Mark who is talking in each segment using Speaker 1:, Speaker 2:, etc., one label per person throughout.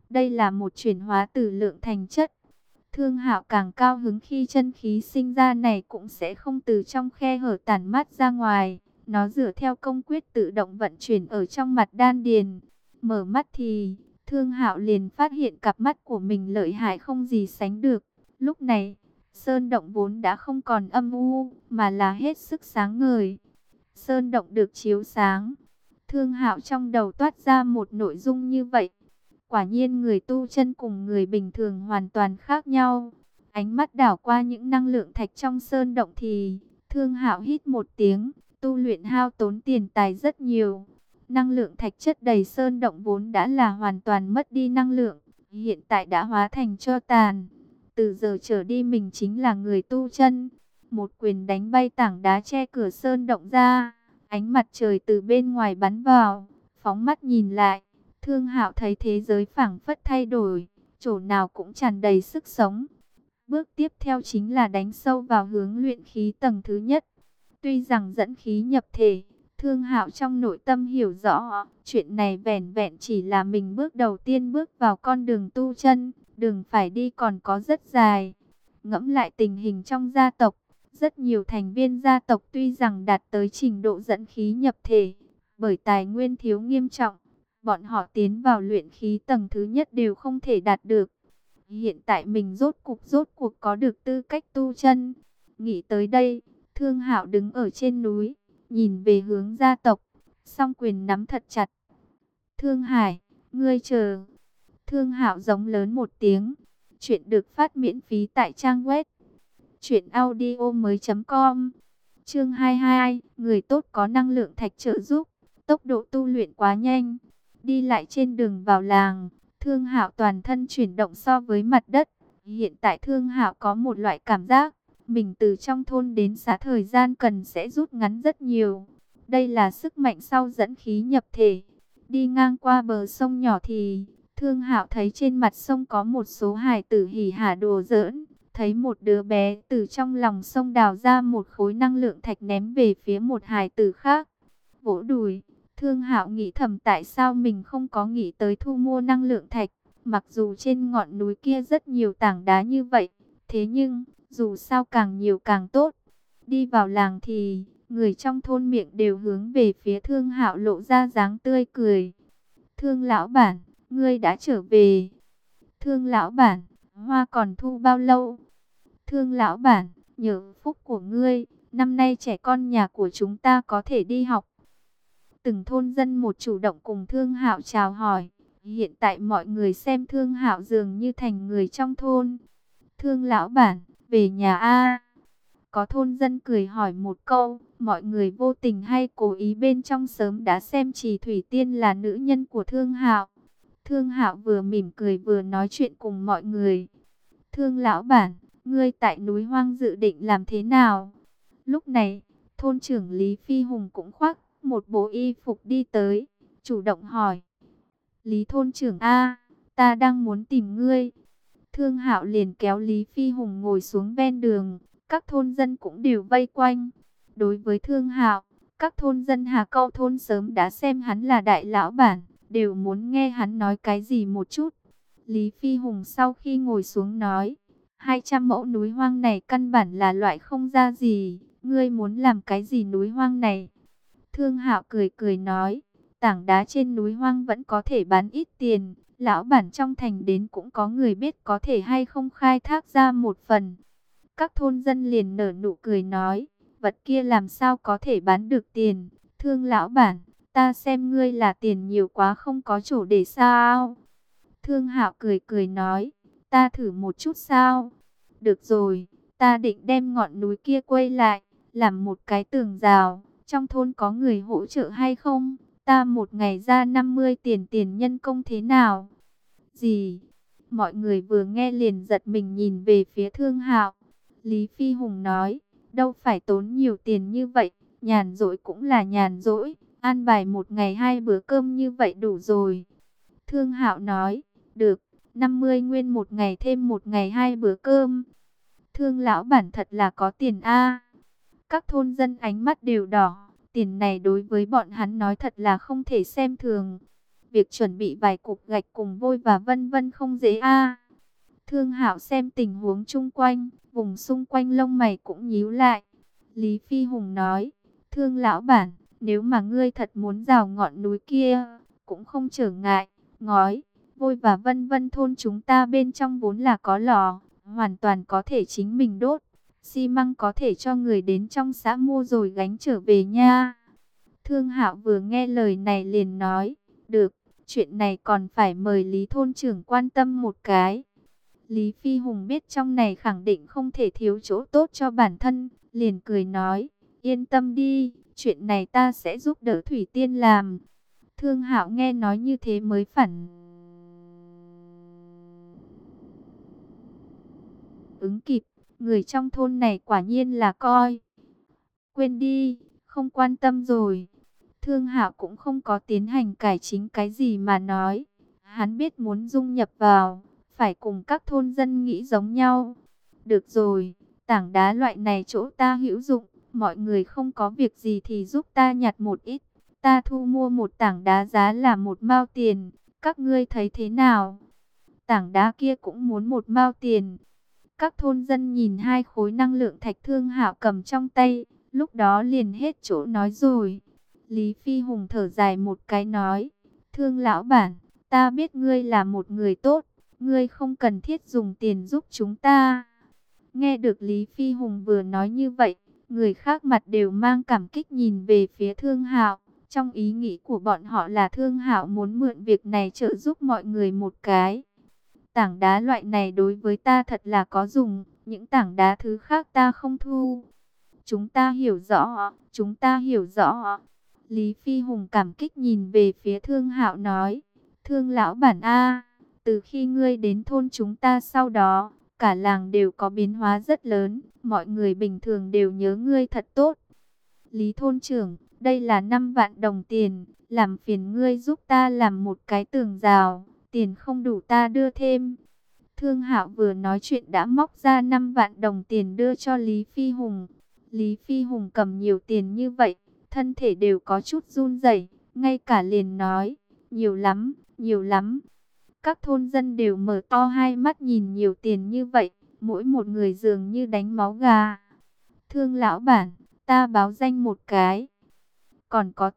Speaker 1: Đây là một chuyển hóa từ lượng thành chất. Thương Hạo càng cao hứng khi chân khí sinh ra này cũng sẽ không từ trong khe hở tản mát ra ngoài. Nó dựa theo công quyết tự động vận chuyển ở trong mặt đan điền. Mở mắt thì Thương Hạo liền phát hiện cặp mắt của mình lợi hại không gì sánh được. Lúc này, sơn động vốn đã không còn âm u, mà là hết sức sáng ngời. Sơn động được chiếu sáng. Thương Hạo trong đầu toát ra một nội dung như vậy. Quả nhiên người tu chân cùng người bình thường hoàn toàn khác nhau. Ánh mắt đảo qua những năng lượng thạch trong sơn động thì Thương Hạo hít một tiếng, tu luyện hao tốn tiền tài rất nhiều. Năng lượng thạch chất đầy sơn động vốn đã là hoàn toàn mất đi năng lượng, hiện tại đã hóa thành tro tàn. Từ giờ trở đi mình chính là người tu chân. Một quyền đánh bay tảng đá che cửa sơn động ra, ánh mặt trời từ bên ngoài bắn vào, phóng mắt nhìn lại. Thương Hạo thấy thế giới phảng phất thay đổi, chỗ nào cũng tràn đầy sức sống. Bước tiếp theo chính là đánh sâu vào hướng luyện khí tầng thứ nhất. Tuy rằng dẫn khí nhập thể, Thương Hạo trong nội tâm hiểu rõ, chuyện này vẻn vẹn chỉ là mình bước đầu tiên bước vào con đường tu chân, đường phải đi còn có rất dài. Ngẫm lại tình hình trong gia tộc, rất nhiều thành viên gia tộc tuy rằng đạt tới trình độ dẫn khí nhập thể, bởi tài nguyên thiếu nghiêm trọng, bọn họ tiến vào luyện khí tầng thứ nhất đều không thể đạt được. Hiện tại mình rốt cuộc có được tư cách tu chân. Nghĩ tới đây, Thương Hạo đứng ở trên núi, nhìn về hướng gia tộc, song quyền nắm thật chặt. Thương Hải, ngươi chờ. Thương Hạo giống lớn một tiếng. Chuyện được phát miễn phí tại trang web truyệnaudiomoi.com. Chương 22, người tốt có năng lượng thạch trợ giúp, tốc độ tu luyện quá nhanh. Đi lại trên đường vào làng, Thương Hạo toàn thân chuyển động so với mặt đất. Hiện tại Thương Hạo có một loại cảm giác, mình từ trong thôn đến xã thời gian cần sẽ rút ngắn rất nhiều. Đây là sức mạnh sau dẫn khí nhập thể. Đi ngang qua bờ sông nhỏ thì Thương Hạo thấy trên mặt sông có một số hài tử hỉ hả đùa giỡn. Thấy một đứa bé từ trong lòng sông đào ra một khối năng lượng thạch ném về phía một hài tử khác. Vỗ đùi, Thương Hạo nghĩ thầm tại sao mình không có nghĩ tới thu mua năng lượng thạch. Mặc dù trên ngọn núi kia rất nhiều tảng đá như vậy, thế nhưng dù sao càng nhiều càng tốt. Đi vào làng thì người trong thôn miệng đều hướng về phía Thương Hạo lộ ra dáng tươi cười. Thương lão bản, ngươi đã trở về. Thương lão bản, hoa còn thu bao lâu? Thương lão bản, nhờ phúc của ngươi, năm nay trẻ con nhà của chúng ta có thể đi học. Từng thôn dân một chủ động cùng Thương Hạo chào hỏi. Hiện tại mọi người xem Thương Hạo dường như thành người trong thôn. Thương lão bản, về nhà a? Có thôn dân cười hỏi một câu, mọi người vô tình hay cố ý bên trong sớm đã xem Trì Thủy Tiên là nữ nhân của Thương Hạo. Thương Hạo vừa mỉm cười vừa nói chuyện cùng mọi người. Thương lão bản, ngươi tại núi hoang dự định làm thế nào? Lúc này, thôn trưởng Lý Phi Hùng cũng khoác một bộ y phục đi tới, chủ động hỏi. Lý thôn trưởng a, ta đang muốn tìm ngươi. Thương Hạo liền kéo Lý Phi Hùng ngồi xuống ven đường, các thôn dân cũng đều vây quanh. Đối với Thương Hạo, các thôn dân Hà Câu thôn sớm đã xem hắn là đại lão bản, đều muốn nghe hắn nói cái gì một chút. Lý Phi Hùng sau khi ngồi xuống nói, 200 mẫu núi hoang này căn bản là loại không ra gì, ngươi muốn làm cái gì núi hoang này? Thương Hạo cười cười nói, tảng đá trên núi hoang vẫn có thể bán ít tiền, lão bản trong thành đến cũng có người biết có thể hay không khai thác ra một phần. Các thôn dân liền nở nụ cười nói, vật kia làm sao có thể bán được tiền? Thương lão bản, ta xem ngươi là tiền nhiều quá không có chỗ để sao? Thương Hạo cười cười nói, ta thử một chút sao? Được rồi, ta định đem ngọn núi kia quay lại, làm một cái tường rào. Trong thôn có người hỗ trợ hay không? Ta một ngày ra 50 tiền nhân công thế nào? Gì? Mọi người vừa nghe liền giật mình nhìn về phía Thương Hạo. Lý Phi Hùng nói, đâu phải tốn nhiều tiền như vậy, nhàn rỗi cũng là nhàn rỗi, an bài một ngày 2 bữa cơm như vậy đủ rồi. Thương Hạo nói, được, 50 nguyên một ngày thêm một ngày 2 bữa cơm. Thương lão bản thật là có tiền a. Các thôn dân ánh mắt đều đỏ, tiền này đối với bọn hắn nói thật là không thể xem thường. Việc chuẩn bị vài cục gạch cùng vôi và vân vân không dễ a. Thương Hạo xem tình huống chung quanh, vùng xung quanh lông mày cũng nhíu lại. Lý Phi Hùng nói, Thương lão bản, nếu mà ngươi thật muốn rào ngọn núi kia, cũng không trở ngại, ngói, vôi và vân vân thôn chúng ta bên trong vốn là có lò, hoàn toàn có thể chính mình đốt. Xi măng có thể cho người đến trong xã mua rồi gánh trở về nha. Thương Hạo vừa nghe lời này liền nói, được, chuyện này còn phải mời Lý thôn trưởng quan tâm một cái. Lý Phi Hùng biết trong này khẳng định không thể thiếu chỗ tốt cho bản thân, liền cười nói, yên tâm đi, chuyện này ta sẽ giúp đỡ Thủy Tiên làm. Thương Hạo nghe nói như thế mới phản ứng kịp, người trong thôn này quả nhiên là coi. Quên đi, không quan tâm rồi. Thương Hạo cũng không có tiến hành cải chính cái gì mà nói. Hắn biết muốn dung nhập vào, phải cùng các thôn dân nghĩ giống nhau. Được rồi, tảng đá loại này chỗ ta hữu dụng, mọi người không có việc gì thì giúp ta nhặt một ít. Ta thu mua một tảng đá giá là 1 mao tiền, các ngươi thấy thế nào? Tảng đá kia cũng muốn 1 mao tiền. Các thôn dân nhìn 2 khối năng lượng thạch Thương Hạo cầm trong tay, lúc đó liền hết chỗ nói rồi. Lý Phi Hùng thở dài một cái nói, Thương lão bản, ta biết ngươi là một người tốt, ngươi không cần thiết dùng tiền giúp chúng ta. Nghe được Lý Phi Hùng vừa nói như vậy, người khác mặt đều mang cảm kích nhìn về phía Thương Hạo. Trong ý nghĩ của bọn họ là Thương Hạo muốn mượn việc này trợ giúp mọi người một cái. Tảng đá loại này đối với ta thật là có dùng, những tảng đá thứ khác ta không thu. Chúng ta hiểu rõ, chúng ta hiểu rõ. Lý Phi Hùng cảm kích nhìn về phía Thương Hạo nói, Thương lão bản A, từ khi ngươi đến thôn chúng ta sau đó, cả làng đều có biến hóa rất lớn, mọi người bình thường đều nhớ ngươi thật tốt. Lý thôn trưởng, đây là 5 vạn đồng tiền, làm phiền ngươi giúp ta làm một cái tường rào, tiền không đủ ta đưa thêm. Thương Hạo vừa nói chuyện đã móc ra 5 vạn đồng tiền đưa cho Lý Phi Hùng. Lý Phi Hùng cầm nhiều tiền như vậy, thân thể đều có chút run rẩy, ngay cả liền nói, nhiều lắm, nhiều lắm. Các thôn dân đều mở to hai mắt nhìn nhiều tiền như vậy, mỗi một người dường như đánh máu gà. Thương lão bản, ta báo danh một cái. Còn có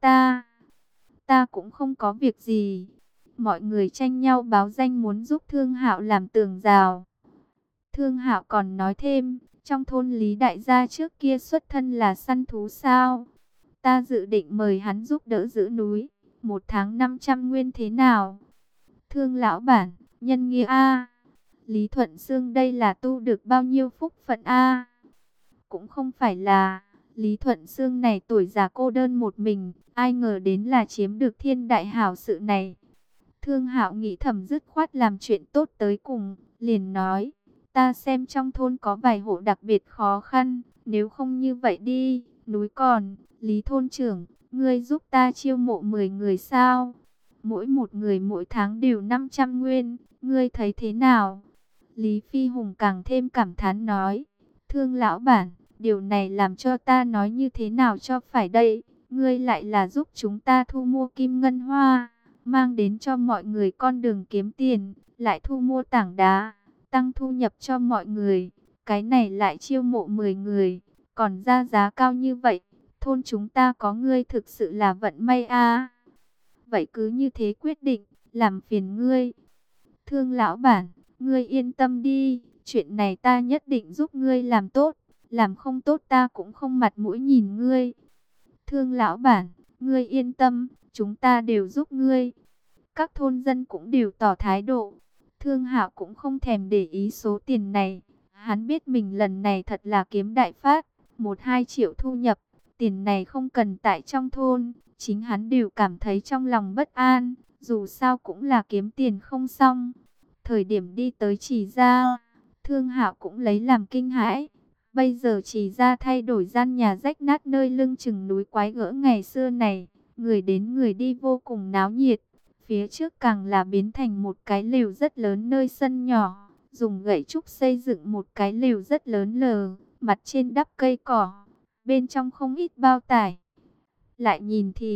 Speaker 1: ta cũng không có việc gì. Mọi người tranh nhau báo danh muốn giúp Thương Hạo làm tường rào. Thương Hạo còn nói thêm, trong thôn Lý đại gia trước kia xuất thân là săn thú sao? Ta dự định mời hắn giúp đỡ giữ núi, 1 tháng 500 nguyên thế nào? Thương lão bản, nhân nghĩa a. Lý Thuận Sương đây là tu được bao nhiêu phúc phận a? Cũng không phải là, Lý Thuận Sương này tuổi già cô đơn một mình, ai ngờ đến là chiếm được thiên đại hảo sự này. Thương Hạo nghĩ thầm dứt khoát làm chuyện tốt tới cùng, liền nói, ta xem trong thôn có vài hộ đặc biệt khó khăn, nếu không như vậy đi, núi còn, Lý thôn trưởng, ngươi giúp ta chiêu mộ 10 người sao? Mỗi một người mỗi tháng đều 500 nguyên, ngươi thấy thế nào? Lý Phi Hùng càng thêm cảm thán nói, Thương lão bản, điều này làm cho ta nói như thế nào cho phải đây, ngươi lại là giúp chúng ta thu mua kim ngân hoa, mang đến cho mọi người con đường kiếm tiền, lại thu mua tảng đá, tăng thu nhập cho mọi người, cái này lại chiêu mộ 10 người, còn ra giá cao như vậy, thôn chúng ta có ngươi thực sự là vận may a. Vậy cứ như thế quyết định, làm phiền ngươi. Thương lão bản, ngươi yên tâm đi, chuyện này ta nhất định giúp ngươi làm tốt, làm không tốt ta cũng không mặt mũi nhìn ngươi. Thương lão bản, ngươi yên tâm, chúng ta đều giúp ngươi. Các thôn dân cũng đều tỏ thái độ. Thương Hạo cũng không thèm để ý số tiền này. Hắn biết mình lần này thật là kiếm đại phát, 1-2 triệu thu nhập. Tiền này không cần tại trong thôn, chính hắn đều cảm thấy trong lòng bất an. Dù sao cũng là kiếm tiền không xong. Thời điểm đi tới Trì Gia, Thương Hạo cũng lấy làm kinh hãi. Bây giờ Trì Gia thay đổi gian nhà rách nát nơi lưng chừng núi quái gở ngày xưa này. Người đến người đi vô cùng náo nhiệt. Phía trước càng là biến thành một cái lều rất lớn nơi sân nhỏ. Dùng gậy trúc xây dựng một cái lều rất lớn lờ, mặt trên đắp cây cỏ. Bên trong không ít bao tải. Lại nhìn thì,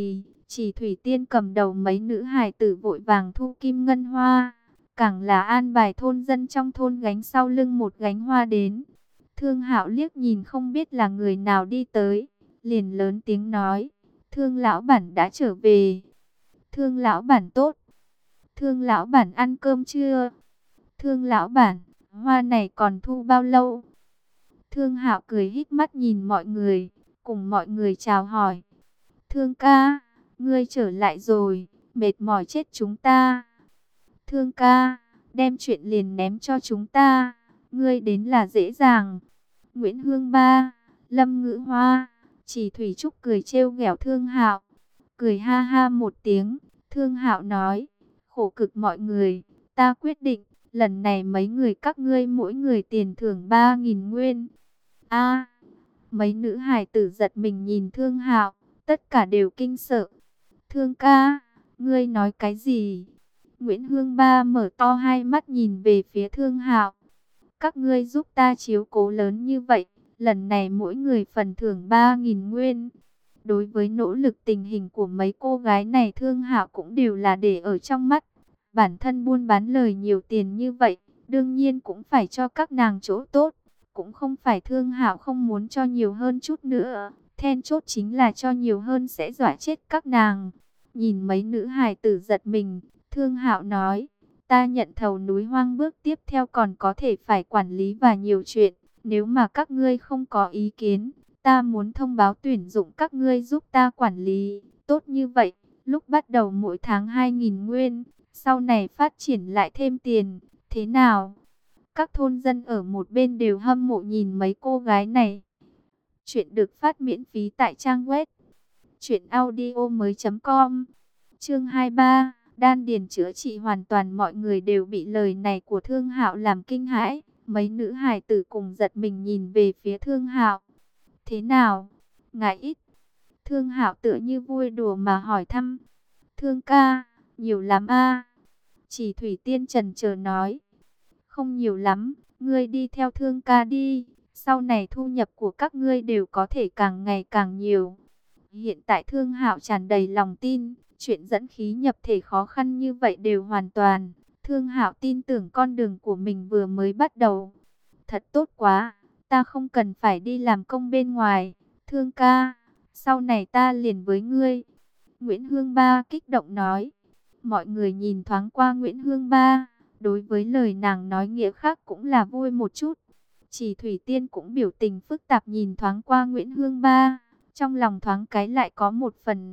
Speaker 1: Chỉ Thủy Tiên cầm đầu mấy nữ hài tử vội vàng thu kim ngân hoa, càng là an bài thôn dân trong thôn gánh sau lưng một gánh hoa đến. Thương Hạo liếc nhìn không biết là người nào đi tới, liền lớn tiếng nói, Thương lão bản đã trở về. Thương lão bản tốt. Thương lão bản ăn cơm chưa? Thương lão bản, hoa này còn thu bao lâu? Thương Hạo cười híp mắt nhìn mọi người, cùng mọi người chào hỏi. Thương ca, ngươi trở lại rồi, mệt mỏi chết chúng ta. Thương ca, đem chuyện liền ném cho chúng ta, ngươi đến là dễ dàng. Nguyễn Hương Ba, Lâm Ngữ Hoa, Chỉ Thủy Trúc cười trêu ghẹo Thương Hạo. Cười ha ha một tiếng, Thương Hạo nói, khổ cực mọi người, ta quyết định, lần này mấy người các ngươi mỗi người tiền thưởng 3.000 nguyên. A, mấy nữ hài tử giật mình nhìn Thương Hạo, tất cả đều kinh sợ. Thương ca, ngươi nói cái gì? Nguyễn Hương Ba mở to hai mắt nhìn về phía Thương Hạo. Các ngươi giúp ta chiếu cố lớn như vậy, lần này mỗi người phần thưởng 3.000 nguyên. Đối với nỗ lực tình hình của mấy cô gái này, Thương Hạo cũng đều là để ở trong mắt. Bản thân buôn bán lời nhiều tiền như vậy, đương nhiên cũng phải cho các nàng chỗ tốt. Cũng không phải Thương Hạo không muốn cho nhiều hơn chút nữa, then chốt chính là cho nhiều hơn sẽ dọa chết các nàng. Nhìn mấy nữ hài tử giật mình, Thương Hạo nói, ta nhận thầu núi hoang bước tiếp theo còn có thể phải quản lý và nhiều chuyện. Nếu mà các ngươi không có ý kiến, ta muốn thông báo tuyển dụng các ngươi giúp ta quản lý. Tốt như vậy, lúc bắt đầu mỗi tháng 2.000 nguyên, sau này phát triển lại thêm tiền, thế nào? Các thôn dân ở một bên đều hâm mộ nhìn mấy cô gái này. Chuyện được phát miễn phí tại trang web truyệnaudiomoi.com. Chương 23, đan điền chữa trị hoàn toàn. Mọi người đều bị lời này của Thương Hạo làm kinh hãi, mấy nữ hài tử cùng giật mình nhìn về phía Thương Hạo. Thế nào? Ngại ít? Thương Hạo tựa như vui đùa mà hỏi thăm. Thương ca, nhiều lắm a? Chỉ Thủy Tiên chần chờ nói. Không nhiều lắm, ngươi đi theo Thương ca đi, sau này thu nhập của các ngươi đều có thể càng ngày càng nhiều. Hiện tại Thương Hạo tràn đầy lòng tin, chuyện dẫn khí nhập thể khó khăn như vậy đều hoàn toàn. Thương Hạo tin tưởng con đường của mình vừa mới bắt đầu. Thật tốt quá, ta không cần phải đi làm công bên ngoài. Thương ca, sau này ta liền với ngươi. Nguyễn Hương Ba kích động nói. Mọi người nhìn thoáng qua Nguyễn Hương Ba, đối với lời nàng nói nghĩa khác cũng là vui một chút. Chỉ Thủy Tiên cũng biểu tình phức tạp nhìn thoáng qua Nguyễn Hương Ba, trong lòng thoáng cái lại có một phần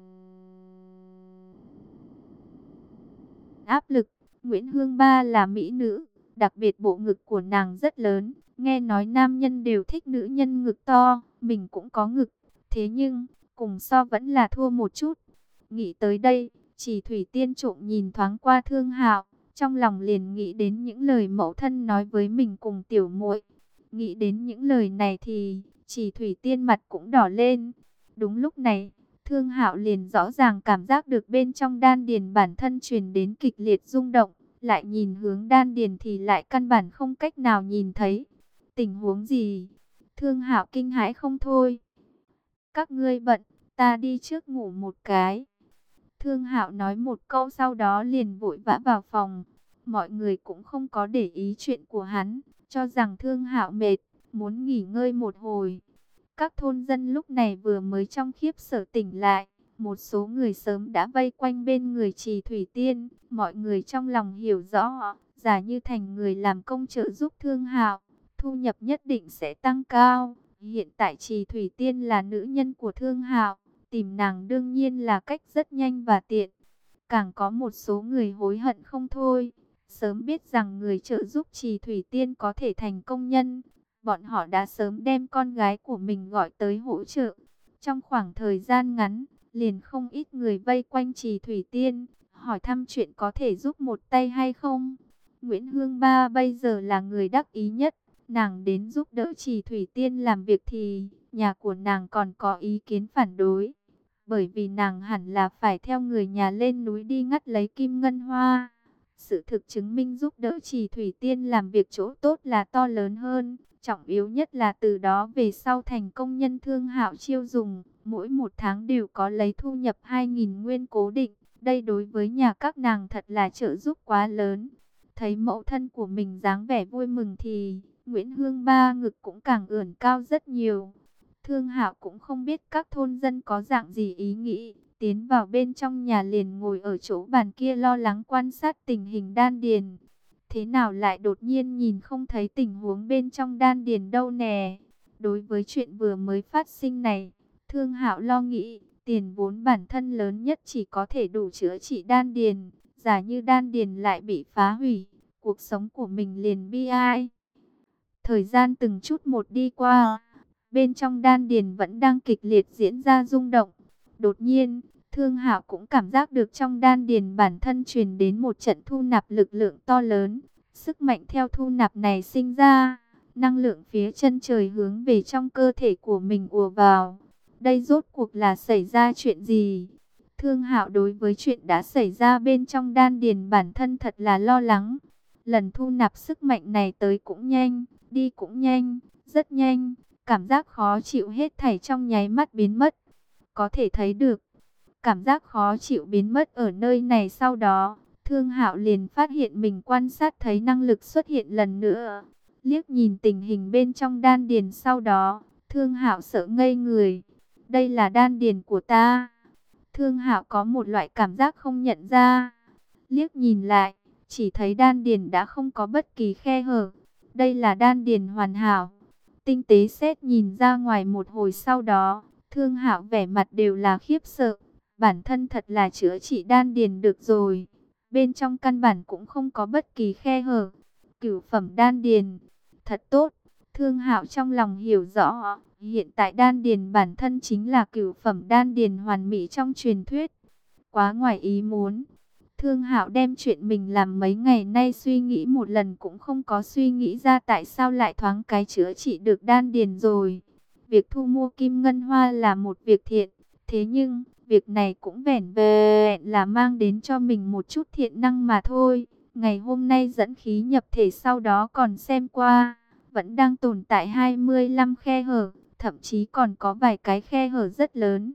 Speaker 1: áp lực. Nguyễn Hương Ba là mỹ nữ, đặc biệt bộ ngực của nàng rất lớn. Nghe nói nam nhân đều thích nữ nhân ngực to, mình cũng có ngực. Thế nhưng, cùng so vẫn là thua một chút. Nghĩ tới đây, Chỉ Thủy Tiên trộm nhìn thoáng qua Thương Hạo, trong lòng liền nghĩ đến những lời mẫu thân nói với mình cùng tiểu muội. Nghĩ đến những lời này thì Chỉ Thủy Tiên mặt cũng đỏ lên. Đúng lúc này, Thương Hạo liền rõ ràng cảm giác được bên trong đan điền bản thân truyền đến kịch liệt rung động, lại nhìn hướng đan điền thì lại căn bản không cách nào nhìn thấy. Tình huống gì? Thương Hạo kinh hãi không thôi. Các ngươi bận, ta đi trước ngủ một cái. Thương Hạo nói một câu sau đó liền vội vã vào phòng. Mọi người cũng không có để ý chuyện của hắn, cho rằng Thương Hạo mệt, muốn nghỉ ngơi một hồi. Các thôn dân lúc này vừa mới trong khiếp sợ tỉnh lại, một số người sớm đã vây quanh bên người Trì Thủy Tiên. Mọi người trong lòng hiểu rõ, giả như thành người làm công trợ giúp Thương Hạo, thu nhập nhất định sẽ tăng cao. Hiện tại Trì Thủy Tiên là nữ nhân của Thương Hạo, tìm nàng đương nhiên là cách rất nhanh và tiện. Càng có một số người hối hận không thôi, sớm biết rằng người trợ giúp Trì Thủy Tiên có thể thành công nhân, bọn họ đã sớm đem con gái của mình gọi tới hỗ trợ. Trong khoảng thời gian ngắn, liền không ít người vây quanh Trì Thủy Tiên, hỏi thăm chuyện có thể giúp một tay hay không. Nguyễn Hương Ba bây giờ là người đắc ý nhất, nàng đến giúp đỡ Trì Thủy Tiên làm việc thì nhà của nàng còn có ý kiến phản đối. Bởi vì nàng hẳn là phải theo người nhà lên núi đi ngắt lấy kim ngân hoa. Sự thực chứng minh giúp đỡ Trì Thủy Tiên làm việc chỗ tốt là to lớn hơn. Trọng yếu nhất là từ đó về sau thành công nhân Thương Hạo chiêu dùng, mỗi một tháng đều có lấy thu nhập 2.000 nguyên cố định. Đây đối với nhà các nàng thật là trợ giúp quá lớn. Thấy mẫu thân của mình dáng vẻ vui mừng thì Nguyễn Hương Ba ngực cũng càng ưỡn cao rất nhiều. Thương Hạo cũng không biết các thôn dân có dạng gì ý nghĩ, tiến vào bên trong nhà liền ngồi ở chỗ bàn kia lo lắng quan sát tình hình đan điền. Thế nào lại đột nhiên nhìn không thấy tình huống bên trong đan điền đâu nè? Đối với chuyện vừa mới phát sinh này, Thương Hạo lo nghĩ, tiền vốn bản thân lớn nhất chỉ có thể đủ chữa trị đan điền, giả như đan điền lại bị phá hủy, cuộc sống của mình liền bi ai. Thời gian từng chút một đi qua, bên trong đan điền vẫn đang kịch liệt diễn ra rung động. Đột nhiên, Thương Hạo cũng cảm giác được trong đan điền bản thân truyền đến một trận thu nạp lực lượng to lớn. Sức mạnh theo thu nạp này sinh ra, năng lượng phía chân trời hướng về trong cơ thể của mình ùa vào. Đây rốt cuộc là xảy ra chuyện gì? Thương Hạo đối với chuyện đã xảy ra bên trong đan điền bản thân thật là lo lắng. Lần thu nạp sức mạnh này tới cũng nhanh, đi cũng nhanh, rất nhanh. Cảm giác khó chịu hết thảy trong nháy mắt biến mất. Có thể thấy được, cảm giác khó chịu biến mất ở nơi này sau đó. Thương Hạo liền phát hiện mình quan sát thấy năng lực xuất hiện lần nữa. Liếc nhìn tình hình bên trong đan điền sau đó, Thương Hạo sợ ngây người. Đây là đan điền của ta. Thương Hạo có một loại cảm giác không nhận ra. Liếc nhìn lại, chỉ thấy đan điền đã không có bất kỳ khe hở. Đây là đan điền hoàn hảo. Tinh tế xét nhìn ra ngoài một hồi sau đó, Thương Hạo vẻ mặt đều là khiếp sợ. Bản thân thật là chữa trị đan điền được rồi. Bên trong căn bản cũng không có bất kỳ khe hở. Cửu phẩm đan điền, thật tốt. Thương Hạo trong lòng hiểu rõ, hiện tại đan điền bản thân chính là cửu phẩm đan điền hoàn mỹ trong truyền thuyết. Quá ngoài ý muốn. Thương Hạo đem chuyện mình làm mấy ngày nay suy nghĩ một lần cũng không có suy nghĩ ra tại sao lại thoáng cái chữa trị được đan điền rồi. Việc thu mua kim ngân hoa là một việc thiện, thế nhưng việc này cũng vẻn vẹn là mang đến cho mình một chút thiện năng mà thôi. Ngày hôm nay dẫn khí nhập thể sau đó còn xem qua, vẫn đang tồn tại 25 khe hở, thậm chí còn có vài cái khe hở rất lớn.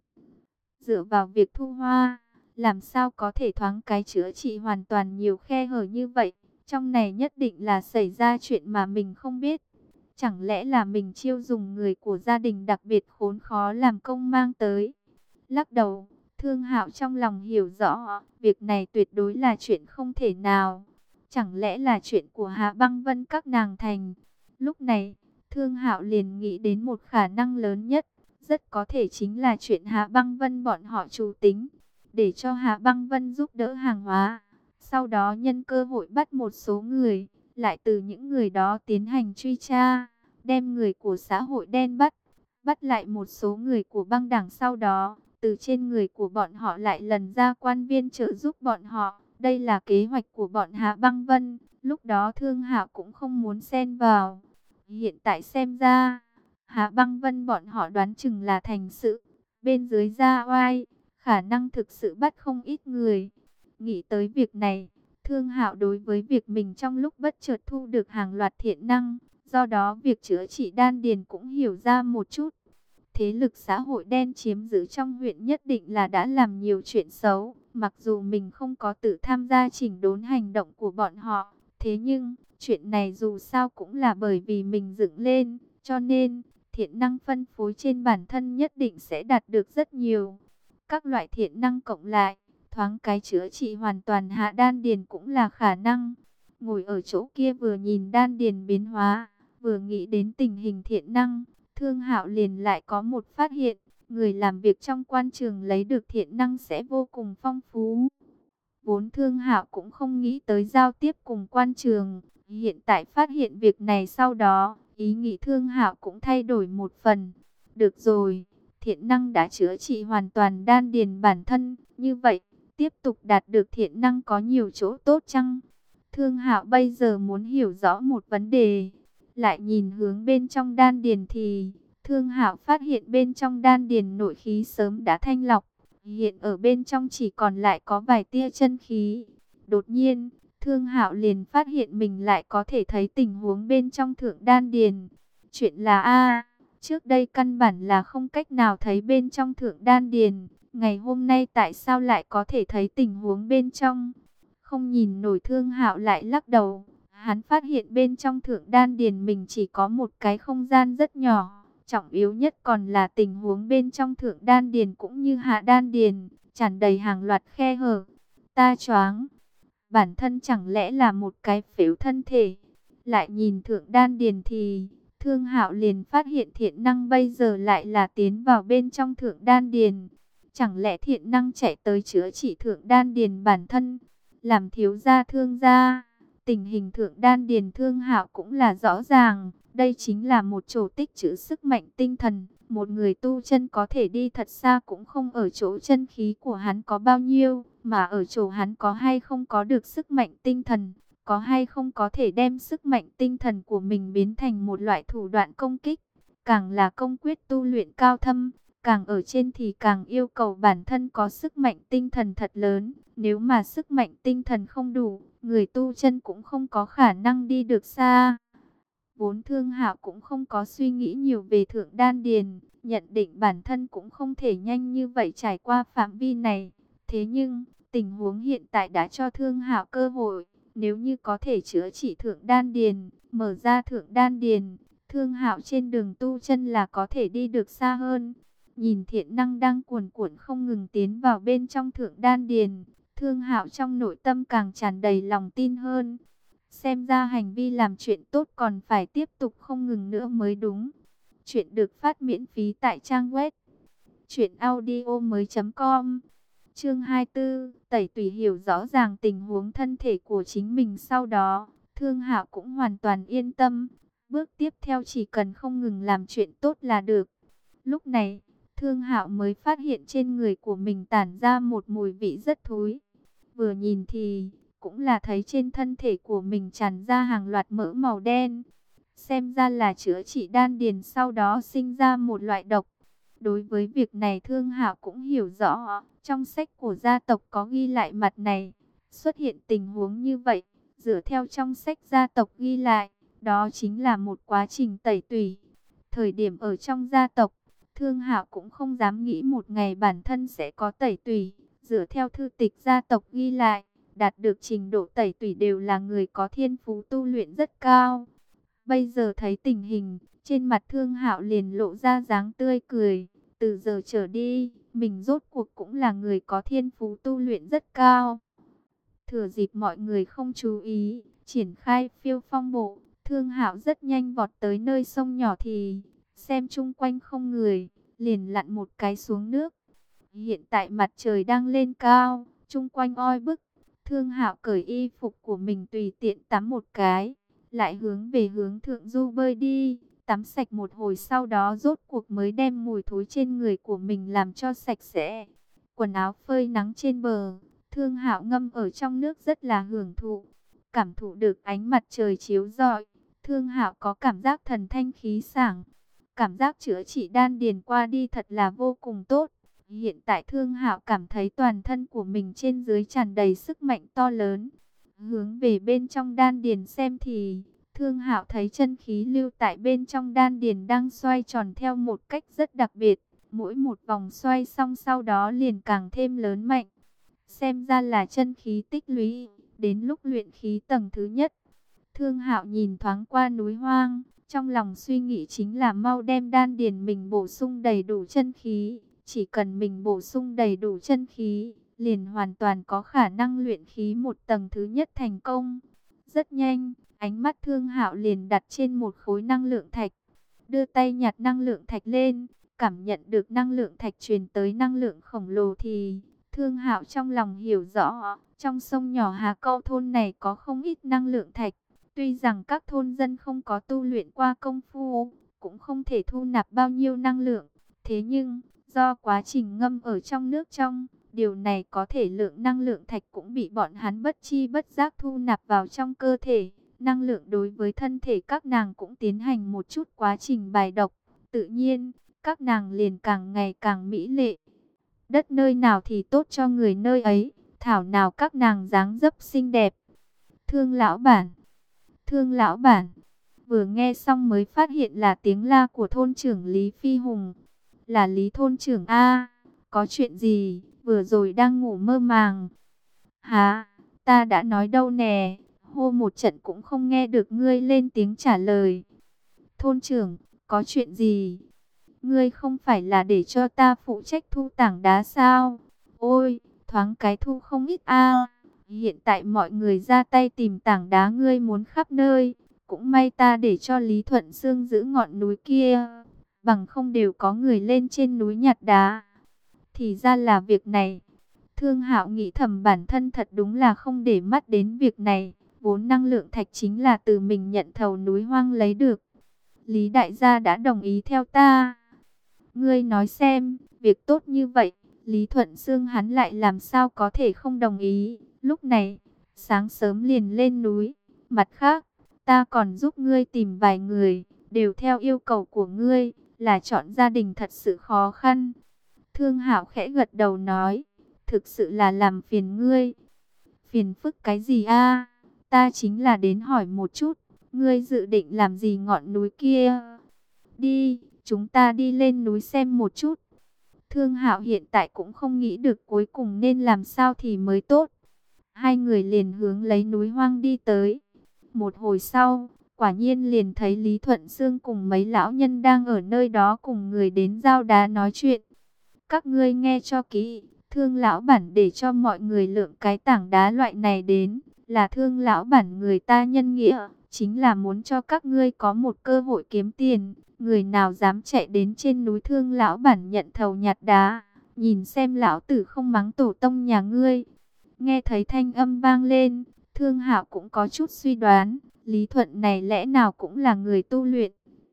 Speaker 1: Dựa vào việc thu hoa, làm sao có thể thoáng cái chữa trị hoàn toàn nhiều khe hở như vậy? Trong này nhất định là xảy ra chuyện mà mình không biết. Chẳng lẽ là mình chiêu dùng người của gia đình đặc biệt khốn khó làm công mang tới? Lắc đầu, Thương Hạo trong lòng hiểu rõ, việc này tuyệt đối là chuyện không thể nào. Chẳng lẽ là chuyện của Hạ Băng Vân các nàng thành? Lúc này, Thương Hạo liền nghĩ đến một khả năng lớn nhất, rất có thể chính là chuyện Hạ Băng Vân bọn họ chủ tính, để cho Hạ Băng Vân giúp đỡ hàng hóa. Sau đó nhân cơ hội bắt một số người, lại từ những người đó tiến hành truy tra, đem người của xã hội đen bắt lại một số người của băng đảng, sau đó từ trên người của bọn họ lại lần ra quan viên trợ giúp bọn họ. Đây là kế hoạch của bọn Hạ Băng Vân, lúc đó Thương Hạo cũng không muốn xen vào. Hiện tại xem ra, Hạ Băng Vân bọn họ đoán chừng là thành sự, bên dưới ra oai, khả năng thực sự bắt không ít người. Nghĩ tới việc này, Thương Hạo đối với việc mình trong lúc bất chợt thu được hàng loạt thiện năng, do đó việc chữa trị đan điền cũng hiểu ra một chút. Thế lực xã hội đen chiếm giữ trong huyện nhất định là đã làm nhiều chuyện xấu, mặc dù mình không có tự tham gia chỉnh đốn hành động của bọn họ. Thế nhưng, chuyện này dù sao cũng là bởi vì mình dựng lên, cho nên thiện năng phân phối trên bản thân nhất định sẽ đạt được rất nhiều. Các loại thiện năng cộng lại, thoáng cái chữa trị hoàn toàn hạ đan điền cũng là khả năng. Ngồi ở chỗ kia vừa nhìn đan điền biến hóa, vừa nghĩ đến tình hình thiện năng, Thương Hạo liền lại có một phát hiện, người làm việc trong quan trường lấy được thiện năng sẽ vô cùng phong phú. Vốn Thương Hạo cũng không nghĩ tới giao tiếp cùng quan trường, hiện tại phát hiện việc này sau đó, ý nghĩ Thương Hạo cũng thay đổi một phần. Được rồi, thiện năng đã chữa trị hoàn toàn đan điền bản thân, như vậy, tiếp tục đạt được thiện năng có nhiều chỗ tốt chăng? Thương Hạo bây giờ muốn hiểu rõ một vấn đề. Lại nhìn hướng bên trong đan điền thì Thương Hạo phát hiện bên trong đan điền nội khí sớm đã thanh lọc, hiện ở bên trong chỉ còn lại có vài tia chân khí. Đột nhiên, Thương Hạo liền phát hiện mình lại có thể thấy tình huống bên trong thượng đan điền. Chuyện là Trước đây căn bản là không cách nào thấy bên trong thượng đan điền. Ngày hôm nay tại sao lại có thể thấy tình huống bên trong? Không nhìn nổi, Thương Hạo lại lắc đầu. Hắn phát hiện bên trong thượng đan điền mình chỉ có một cái không gian rất nhỏ. Trọng yếu nhất còn là tình huống bên trong thượng đan điền cũng như hạ đan điền, tràn đầy hàng loạt khe hở. Ta choáng. Bản thân chẳng lẽ là một cái phếu thân thể? Lại nhìn thượng đan điền thì Thương Hạo liền phát hiện thiện năng bây giờ lại là tiến vào bên trong thượng đan điền. Chẳng lẽ thiện năng chạy tới chữa trị thượng đan điền bản thân? Làm thiếu gia Thương gia, tình hình thượng đan điền Thương Hạo cũng là rõ ràng. Đây chính là một chỗ tích trữ sức mạnh tinh thần. Một người tu chân có thể đi thật xa cũng không ở chỗ chân khí của hắn có bao nhiêu, mà ở chỗ hắn có hay không có được sức mạnh tinh thần. Có hay không có thể đem sức mạnh tinh thần của mình biến thành một loại thủ đoạn công kích. Càng là công quyết tu luyện cao thâm, càng ở trên thì càng yêu cầu bản thân có sức mạnh tinh thần thật lớn. Nếu mà sức mạnh tinh thần không đủ, người tu chân cũng không có khả năng đi được xa. Vốn Thương Hạo cũng không có suy nghĩ nhiều về thượng đan điền, nhận định bản thân cũng không thể nhanh như vậy trải qua phạm vi này. Thế nhưng, tình huống hiện tại đã cho Thương Hạo cơ hội. Nếu như có thể chữa trị thượng đan điền, mở ra thượng đan điền, Thương Hạo trên đường tu chân là có thể đi được xa hơn. Nhìn thiện năng đang cuồn cuộn không ngừng tiến vào bên trong thượng đan điền, Thương Hạo trong nội tâm càng tràn đầy lòng tin hơn. Xem ra hành vi làm chuyện tốt còn phải tiếp tục không ngừng nữa mới đúng. Chuyện được phát miễn phí tại trang web truyệnaudiomoi.com. Chương 24, Tẩy Tùy. Hiểu rõ ràng tình huống thân thể của chính mình sau đó, Thương Hạo cũng hoàn toàn yên tâm. Bước tiếp theo chỉ cần không ngừng làm chuyện tốt là được. Lúc này, Thương Hạo mới phát hiện trên người của mình tản ra một mùi vị rất thối. Vừa nhìn thì cũng là thấy trên thân thể của mình tràn ra hàng loạt mỡ màu đen. Xem ra là chữa trị đan điền sau đó sinh ra một loại độc. Đối với việc này Thương Hạo cũng hiểu rõ, trong sách của gia tộc có ghi lại mặt này. Xuất hiện tình huống như vậy, dựa theo trong sách gia tộc ghi lại, đó chính là một quá trình tẩy tủy. Thời điểm ở trong gia tộc, Thương Hạo cũng không dám nghĩ một ngày bản thân sẽ có tẩy tủy. Dựa theo thư tịch gia tộc ghi lại, đạt được trình độ tẩy tủy đều là người có thiên phú tu luyện rất cao. Bây giờ thấy tình hình, trên mặt Thương Hạo liền lộ ra dáng tươi cười. Từ giờ trở đi, mình rốt cuộc cũng là người có thiên phú tu luyện rất cao. Thừa dịp mọi người không chú ý, triển khai phiêu phong bộ, Thương Hạo rất nhanh vọt tới nơi sông nhỏ thì xem chung quanh không người, liền lặn một cái xuống nước. Hiện tại mặt trời đang lên cao, chung quanh oi bức. Thương Hạo cởi y phục của mình tùy tiện tắm một cái, lại hướng về hướng thượng du bơi đi. Tắm sạch một hồi sau đó rốt cuộc mới đem mùi thối trên người của mình làm cho sạch sẽ. Quần áo phơi nắng trên bờ, Thương Hạo ngâm ở trong nước rất là hưởng thụ. Cảm thụ được ánh mặt trời chiếu rọi, Thương Hạo có cảm giác thần thanh khí sảng. Cảm giác chữa trị đan điền qua đi thật là vô cùng tốt. Hiện tại Thương Hạo cảm thấy toàn thân của mình trên dưới tràn đầy sức mạnh to lớn. Hướng về bên trong đan điền xem thì Thương Hạo thấy chân khí lưu tại bên trong đan điền đang xoay tròn theo một cách rất đặc biệt. Mỗi một vòng xoay xong sau đó liền càng thêm lớn mạnh. Xem ra là chân khí tích lũy, đến lúc luyện khí tầng thứ nhất. Thương Hạo nhìn thoáng qua núi hoang, trong lòng suy nghĩ chính là mau đem đan điền mình bổ sung đầy đủ chân khí. Chỉ cần mình bổ sung đầy đủ chân khí, liền hoàn toàn có khả năng luyện khí một tầng thứ nhất thành công. Rất nhanh, ánh mắt Thương Hạo liền đặt trên một khối năng lượng thạch. Đưa tay nhặt năng lượng thạch lên, cảm nhận được năng lượng thạch truyền tới năng lượng khổng lồ thì Thương Hạo trong lòng hiểu rõ, trong sông nhỏ Hà Câu thôn này có không ít năng lượng thạch. Tuy rằng các thôn dân không có tu luyện qua công phu, cũng không thể thu nạp bao nhiêu năng lượng. Thế nhưng, do quá trình ngâm ở trong nước trong, điều này có thể lượng năng lượng thạch cũng bị bọn hắn bất chi bất giác thu nạp vào trong cơ thể. Năng lượng đối với thân thể các nàng cũng tiến hành một chút quá trình bài độc. Tự nhiên, các nàng liền càng ngày càng mỹ lệ. Đất nơi nào thì tốt cho người nơi ấy, thảo nào các nàng dáng dấp xinh đẹp. Thương lão bản, thương lão bản. vừa nghe xong mới phát hiện là tiếng la của thôn trưởng Lý Phi Hùng. Là Lý thôn trưởng a, có chuyện gì, vừa rồi đang ngủ mơ màng. Hả, ta đã nói đâu nè, hô một trận cũng không nghe được ngươi lên tiếng trả lời. Thôn trưởng, có chuyện gì? Ngươi không phải là để cho ta phụ trách thu tảng đá sao? Ôi, thoáng cái thu không ít a. Hiện tại mọi người ra tay tìm tảng đá ngươi muốn khắp nơi. Cũng may ta để cho Lý Thuận Sương giữ ngọn núi kia. Bằng không đều có người lên trên núi nhặt đá. Thì ra là việc này. Thương Hạo nghĩ thầm bản thân thật đúng là không để mắt đến việc này. Vốn năng lượng thạch chính là từ mình nhận thầu núi hoang lấy được. Lý đại gia đã đồng ý theo ta. Ngươi nói xem, việc tốt như vậy, Lý Thuận Sương hắn lại làm sao có thể không đồng ý. Lúc này, sáng sớm liền lên núi. Mặt khác, ta còn giúp ngươi tìm vài người, đều theo yêu cầu của ngươi, là chọn gia đình thật sự khó khăn. Thương Hạo khẽ gật đầu nói, thực sự là làm phiền ngươi. Phiền phức cái gì a? Ta chính là đến hỏi một chút, ngươi dự định làm gì ngọn núi kia? Đi, chúng ta đi lên núi xem một chút. Thương Hạo hiện tại cũng không nghĩ được cuối cùng nên làm sao thì mới tốt. Hai người liền hướng lấy núi hoang đi tới. Một hồi sau, quả nhiên liền thấy Lý Thuận Sương cùng mấy lão nhân đang ở nơi đó cùng người đến giao đá nói chuyện. Các ngươi nghe cho kỹ, Thương lão bản để cho mọi người lượng cái tảng đá loại này đến, là Thương lão bản người ta nhân nghĩa, chính là muốn cho các ngươi có một cơ hội kiếm tiền. Người nào dám chạy đến trên núi Thương lão bản nhận thầu nhặt đá, nhìn xem lão tử không mắng tổ tông nhà ngươi. Nghe thấy thanh âm vang lên, Thương Hạo cũng có chút suy đoán, Lý Thuận này lẽ nào cũng là người tu luyện.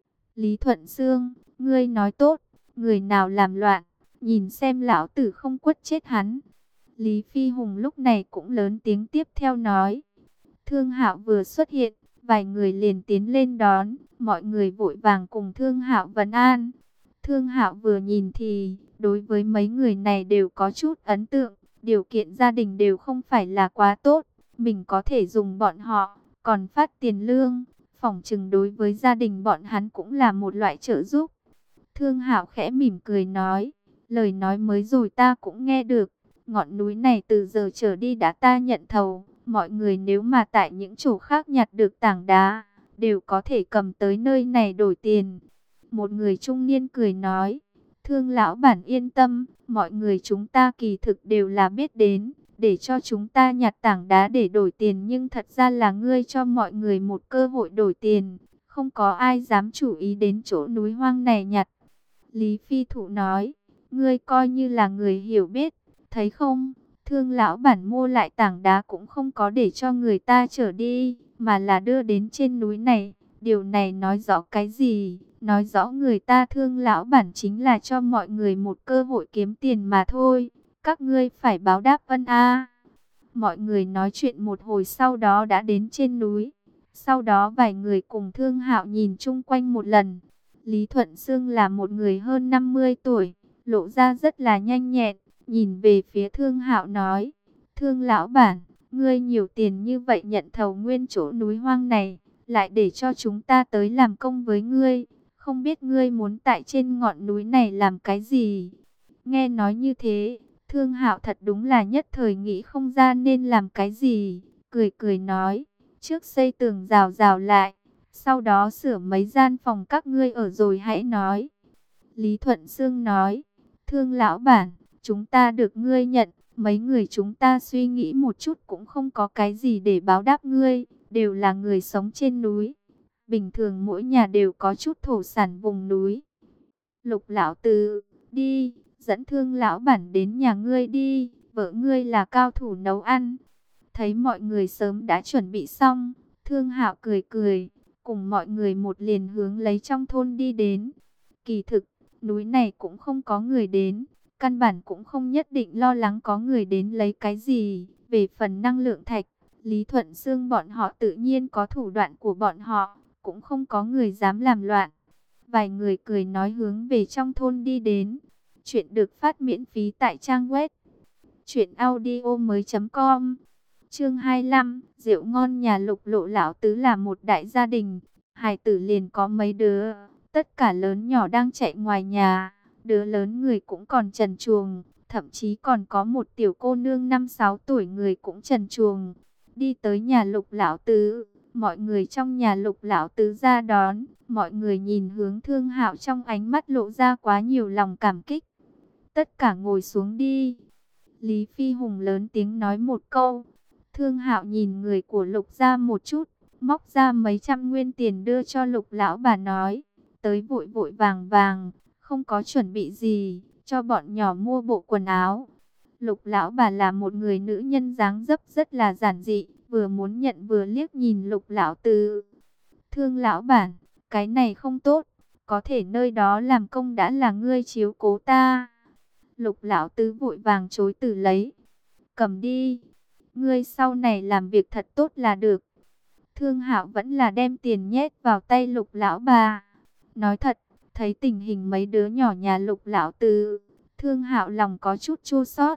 Speaker 1: Lý Thuận Sương, ngươi nói tốt, người nào làm loạn, nhìn xem lão tử không quất chết hắn. Lý Phi Hùng lúc này cũng lớn tiếng tiếp theo nói. Thương Hạo vừa xuất hiện, vài người liền tiến lên đón, mọi người vội vàng cùng Thương Hạo vấn an. Thương Hạo vừa nhìn thì, đối với mấy người này đều có chút ấn tượng, điều kiện gia đình đều không phải là quá tốt, mình có thể dùng bọn họ, còn phát tiền lương, phỏng chừng đối với gia đình bọn hắn cũng là một loại trợ giúp. Thương Hạo khẽ mỉm cười nói, lời nói mới rồi ta cũng nghe được, ngọn núi này từ giờ trở đi đã ta nhận thầu. Mọi người nếu mà tại những chỗ khác nhặt được tảng đá, đều có thể cầm tới nơi này đổi tiền. Một người trung niên cười nói, Thương lão bản yên tâm, mọi người chúng ta kỳ thực đều là biết đến, để cho chúng ta nhặt tảng đá để đổi tiền. Nhưng thật ra là ngươi cho mọi người một cơ hội đổi tiền, không có ai dám chủ ý đến chỗ núi hoang này nhặt. Lý Phi Thụ nói, ngươi coi như là người hiểu biết, thấy không? Thương lão bản mua lại tảng đá cũng không có để cho người ta trở đi, mà là đưa đến trên núi này. Điều này nói rõ cái gì? Nói rõ người ta Thương lão bản chính là cho mọi người một cơ hội kiếm tiền mà thôi. Các ngươi phải báo đáp ân a. Mọi người nói chuyện một hồi sau đó đã đến trên núi. Sau đó vài người cùng Thương Hạo nhìn chung quanh một lần. Lý Thuận Sương là một người hơn 50 tuổi, lộ ra rất là nhanh nhẹn. Nhìn về phía Thương Hạo nói, Thương lão bản, ngươi nhiều tiền như vậy nhận thầu nguyên chỗ núi hoang này, lại để cho chúng ta tới làm công với ngươi, không biết ngươi muốn tại trên ngọn núi này làm cái gì? Nghe nói như thế, Thương Hạo thật đúng là nhất thời nghĩ không ra nên làm cái gì, cười cười nói, trước xây tường rào rào lại, sau đó sửa mấy gian phòng các ngươi ở rồi hãy nói. Lý Thuận Sương nói, Thương lão bản, chúng ta được ngươi nhận, mấy người chúng ta suy nghĩ một chút cũng không có cái gì để báo đáp ngươi, đều là người sống trên núi. Bình thường mỗi nhà đều có chút thổ sản vùng núi. Lục lão tứ, đi, dẫn Thương lão bản đến nhà ngươi đi, vợ ngươi là cao thủ nấu ăn. Thấy mọi người sớm đã chuẩn bị xong, Thương Hạo cười cười, cùng mọi người một liền hướng lấy trong thôn đi đến. Kỳ thực, núi này cũng không có người đến, căn bản cũng không nhất định lo lắng có người đến lấy cái gì. Về phần năng lượng thạch, Lý Thuận Sương bọn họ tự nhiên có thủ đoạn của bọn họ, cũng không có người dám làm loạn. Vài người cười nói hướng về trong thôn đi đến. Chuyện được phát miễn phí tại trang web truyệnaudiomoi.com. Chương 25, rượu ngon nhà Lục Lộ lão tứ là một đại gia đình. Hài tử liền có mấy đứa, tất cả lớn nhỏ đang chạy ngoài nhà, đứa lớn người cũng còn trần truồng, thậm chí còn có một tiểu cô nương 5-6 tuổi người cũng trần truồng. Đi tới nhà Lục lão tứ, mọi người trong nhà Lục lão tứ ra đón, mọi người nhìn hướng Thương Hạo trong ánh mắt lộ ra quá nhiều lòng cảm kích. Tất cả ngồi xuống đi. Lý Phi Hùng lớn tiếng nói một câu. Thương Hạo nhìn người của Lục gia một chút, móc ra mấy trăm nguyên tiền đưa cho Lục lão bà nói, tới vội vội vàng vàng, không có chuẩn bị gì, cho bọn nhỏ mua bộ quần áo. Lục lão bà là một người nữ nhân dáng dấp rất là giản dị, vừa muốn nhận vừa liếc nhìn Lục lão tứ. Thương lão bản, cái này không tốt, có thể nơi đó làm công đã là ngươi chiếu cố ta. Lục lão tứ vội vàng chối từ lấy. Cầm đi, ngươi sau này làm việc thật tốt là được. Thương Hạo vẫn là đem tiền nhét vào tay Lục lão bà. Nói thật, thấy tình hình mấy đứa nhỏ nhà Lục lão tứ, Thương Hạo lòng có chút chua xót.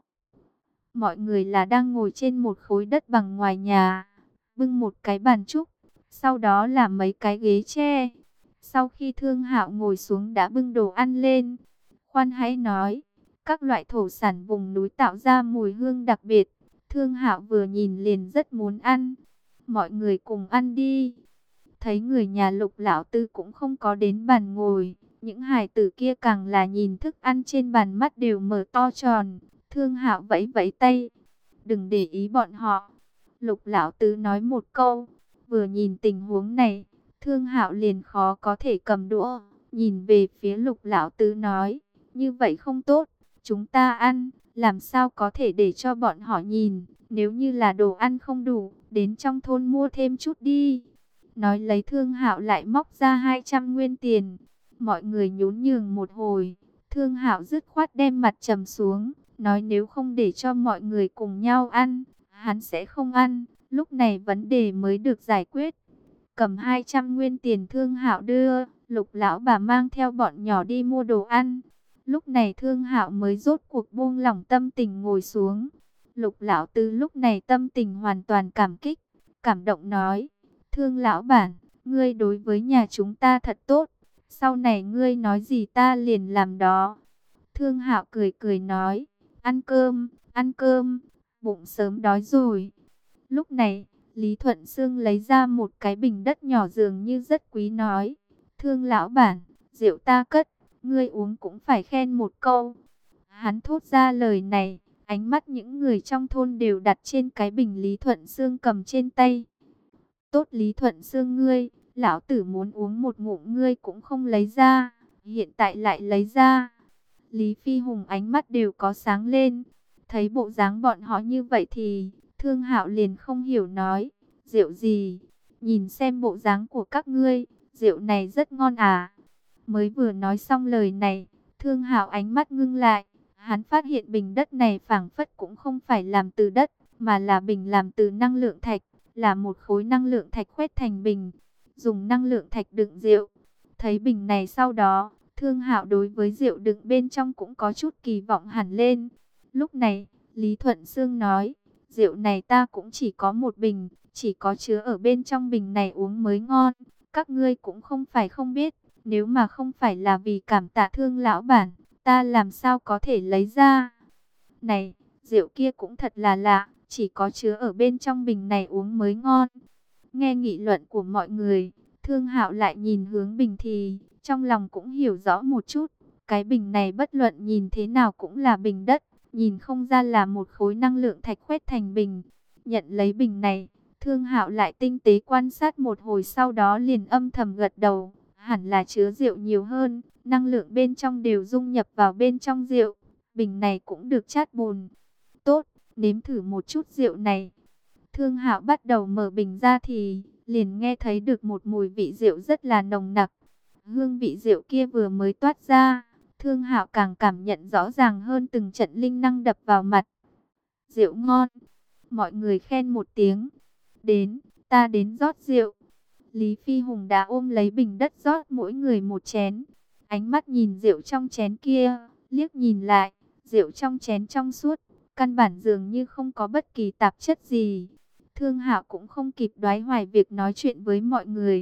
Speaker 1: Mọi người là đang ngồi trên một khối đất bằng ngoài nhà, bưng một cái bàn trúc, sau đó là mấy cái ghế tre. Sau khi Thương Hạo ngồi xuống đã bưng đồ ăn lên. Khoan hãy nói, các loại thổ sản vùng núi tạo ra mùi hương đặc biệt. Thương Hạo vừa nhìn liền rất muốn ăn. Mọi người cùng ăn đi. Thấy người nhà Lục lão tư cũng không có đến bàn ngồi, những hài tử kia càng là nhìn thức ăn trên bàn mắt đều mở to tròn. Thương Hạo vẫy vẫy tay, đừng để ý bọn họ. Lục lão tứ nói một câu, vừa nhìn tình huống này, Thương Hạo liền khó có thể cầm đũa, nhìn về phía Lục lão tứ nói, như vậy không tốt, chúng ta ăn, làm sao có thể để cho bọn họ nhìn, nếu như là đồ ăn không đủ, đến trong thôn mua thêm chút đi. Nói lấy Thương Hạo lại móc ra 200 nguyên tiền, mọi người nhún nhường một hồi, Thương Hạo dứt khoát đem mặt trầm xuống, nói nếu không để cho mọi người cùng nhau ăn, hắn sẽ không ăn. Lúc này vấn đề mới được giải quyết. Cầm 200 nguyên tiền Thương Hạo đưa, Lục lão bà mang theo bọn nhỏ đi mua đồ ăn. Lúc này Thương Hạo mới rốt cuộc buông lỏng tâm tình ngồi xuống. Lục lão tứ lúc này tâm tình hoàn toàn cảm kích, cảm động nói: Thương lão bản, ngươi đối với nhà chúng ta thật tốt, sau này ngươi nói gì ta liền làm đó. Thương Hạo cười cười nói: ăn cơm, bụng sớm đói rồi. Lúc này, Lý Thuận Sương lấy ra một cái bình đất nhỏ dường như rất quý nói: Thương lão bản, rượu ta cất, ngươi uống cũng phải khen một câu. Hắn thốt ra lời này, ánh mắt những người trong thôn đều đặt trên cái bình Lý Thuận Sương cầm trên tay. Tốt Lý Thuận Sương ngươi, lão tử muốn uống một ngụm ngươi cũng không lấy ra, hiện tại lại lấy ra. Lý Phi Hùng ánh mắt đều có sáng lên, thấy bộ dáng bọn họ như vậy thì Thương Hạo liền không hiểu nói, rượu gì? Nhìn xem bộ dáng của các ngươi, rượu này rất ngon à? Mới vừa nói xong lời này, Thương Hạo ánh mắt ngưng lại, hắn phát hiện bình đất này phảng phất cũng không phải làm từ đất, mà là bình làm từ năng lượng thạch, là một khối năng lượng thạch khoét thành bình, dùng năng lượng thạch đựng rượu. Thấy bình này sau đó, Thương Hạo đối với rượu đựng bên trong cũng có chút kỳ vọng hẳn lên. Lúc này, Lý Thuận Sương nói, rượu này ta cũng chỉ có một bình, chỉ có chứa ở bên trong bình này uống mới ngon. Các ngươi cũng không phải không biết, nếu mà không phải là vì cảm tạ Thương lão bản, ta làm sao có thể lấy ra. Này, rượu kia cũng thật là lạ, chỉ có chứa ở bên trong bình này uống mới ngon. Nghe nghị luận của mọi người, Thương Hạo lại nhìn hướng bình thì trong lòng cũng hiểu rõ một chút. Cái bình này bất luận nhìn thế nào cũng là bình đất, nhìn không ra là một khối năng lượng thạch khoét thành bình. Nhận lấy bình này, Thương Hạo lại tinh tế quan sát một hồi, sau đó liền âm thầm gật đầu. Hẳn là chứa rượu nhiều hơn, năng lượng bên trong đều dung nhập vào bên trong rượu. Bình này cũng được chát bùn. Tốt, nếm thử một chút rượu này. Thương Hạo bắt đầu mở bình ra thì liền nghe thấy được một mùi vị rượu rất là nồng nặc. Hương vị rượu kia vừa mới toát ra, Thương Hạo càng cảm nhận rõ ràng hơn từng trận linh năng đập vào mặt. Rượu ngon, mọi người khen một tiếng. Đến, ta đến rót rượu. Lý Phi Hùng đã ôm lấy bình đất rót mỗi người một chén. Ánh mắt nhìn rượu trong chén kia, liếc nhìn lại, rượu trong chén trong suốt, căn bản dường như không có bất kỳ tạp chất gì. Thương Hạo cũng không kịp đoái hoài việc nói chuyện với mọi người,